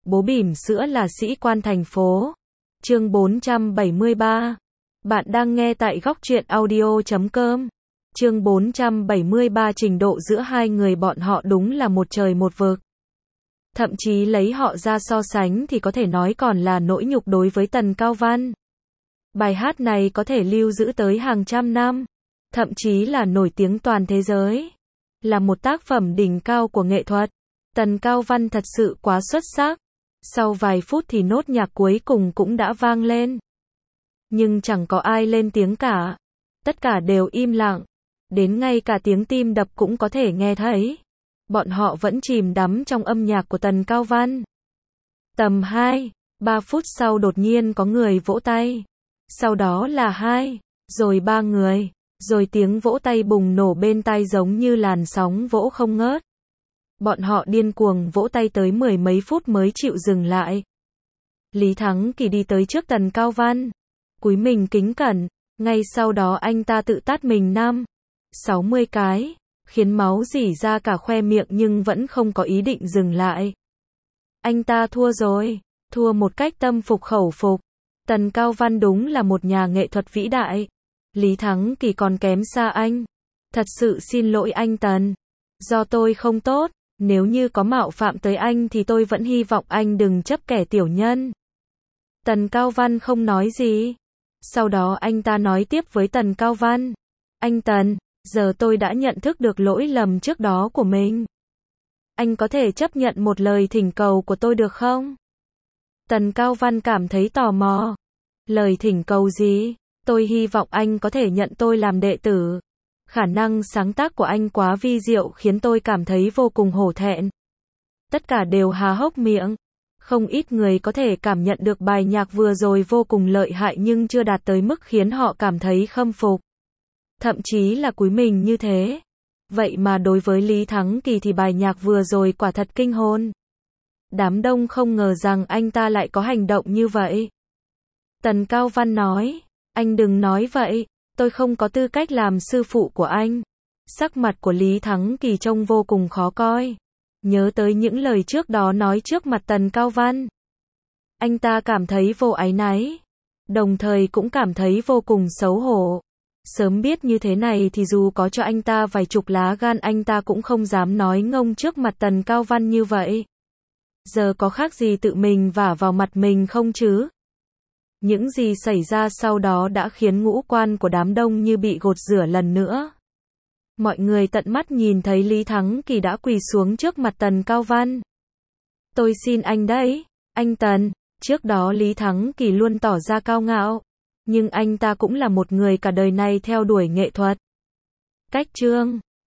Bố bỉm sữa là sĩ quan thành phố. Chương 473. Bạn đang nghe tại góc truyện audio.com. Chương 473. Trình độ giữa hai người bọn họ đúng là một trời một vực. Thậm chí lấy họ ra so sánh thì có thể nói còn là nỗi nhục đối với Tần Cao Văn. Bài hát này có thể lưu giữ tới hàng trăm năm, thậm chí là nổi tiếng toàn thế giới. Là một tác phẩm đỉnh cao của nghệ thuật. Tần Cao Văn thật sự quá xuất sắc. Sau vài phút thì nốt nhạc cuối cùng cũng đã vang lên. Nhưng chẳng có ai lên tiếng cả. Tất cả đều im lặng. Đến ngay cả tiếng tim đập cũng có thể nghe thấy. Bọn họ vẫn chìm đắm trong âm nhạc của Tần Cao Văn. Tầm 2-3 phút sau đột nhiên có người vỗ tay. Sau đó là 2, rồi 3 người. Rồi tiếng vỗ tay bùng nổ bên tai giống như làn sóng vỗ không ngớt. Bọn họ điên cuồng vỗ tay tới 10 mấy phút mới chịu dừng lại. Lý Thắng Kỳ đi tới trước Tần Cao Văn, cúi mình kính cẩn, ngay sau đó anh ta tự tát mình 50-60 cái, khiến máu rỉ ra cả khoe miệng nhưng vẫn không có ý định dừng lại. Anh ta thua rồi, thua một cách tâm phục khẩu phục. Tần Cao Văn đúng là một nhà nghệ thuật vĩ đại. Lý Thắng Kỳ còn kém xa anh. Thật sự xin lỗi anh Tần. Do tôi không tốt, nếu như có mạo phạm tới anh thì tôi vẫn hy vọng anh đừng chấp kẻ tiểu nhân. Tần Cao Văn không nói gì. Sau đó anh ta nói tiếp với Tần Cao Văn. Anh Tần, giờ tôi đã nhận thức được lỗi lầm trước đó của mình. Anh có thể chấp nhận một lời thỉnh cầu của tôi được không? Tần Cao Văn cảm thấy tò mò. Lời thỉnh cầu gì? Tôi hy vọng anh có thể nhận tôi làm đệ tử. Khả năng sáng tác của anh quá vi diệu khiến tôi cảm thấy vô cùng hổ thẹn. Tất cả đều há hốc miệng. Không ít người có thể cảm nhận được bài nhạc vừa rồi vô cùng lợi hại nhưng chưa đạt tới mức khiến họ cảm thấy khâm phục. Thậm chí là cúi mình như thế. Vậy mà đối với Lý Thắng Kỳ thì bài nhạc vừa rồi quả thật kinh hồn. Đám đông không ngờ rằng anh ta lại có hành động như vậy. Tần Cao Văn nói, anh đừng nói vậy, tôi không có tư cách làm sư phụ của anh. Sắc mặt của Lý Thắng Kỳ trông vô cùng khó coi. Nhớ tới những lời trước đó nói trước mặt Tần Cao Văn. Anh ta cảm thấy vô áy náy. Đồng thời cũng cảm thấy vô cùng xấu hổ. Sớm biết như thế này thì dù có cho anh ta vài chục lá gan anh ta cũng không dám nói ngông trước mặt Tần Cao Văn như vậy. Giờ có khác gì tự mình vả vào mặt mình không chứ? Những gì xảy ra sau đó đã khiến ngũ quan của đám đông như bị gột rửa lần nữa. Mọi người tận mắt nhìn thấy Lý Thắng Kỳ đã quỳ xuống trước mặt Tần Cao Văn. Tôi xin anh đấy, anh Tần. Trước đó Lý Thắng Kỳ luôn tỏ ra cao ngạo. Nhưng anh ta cũng là một người cả đời này theo đuổi nghệ thuật. Cách chương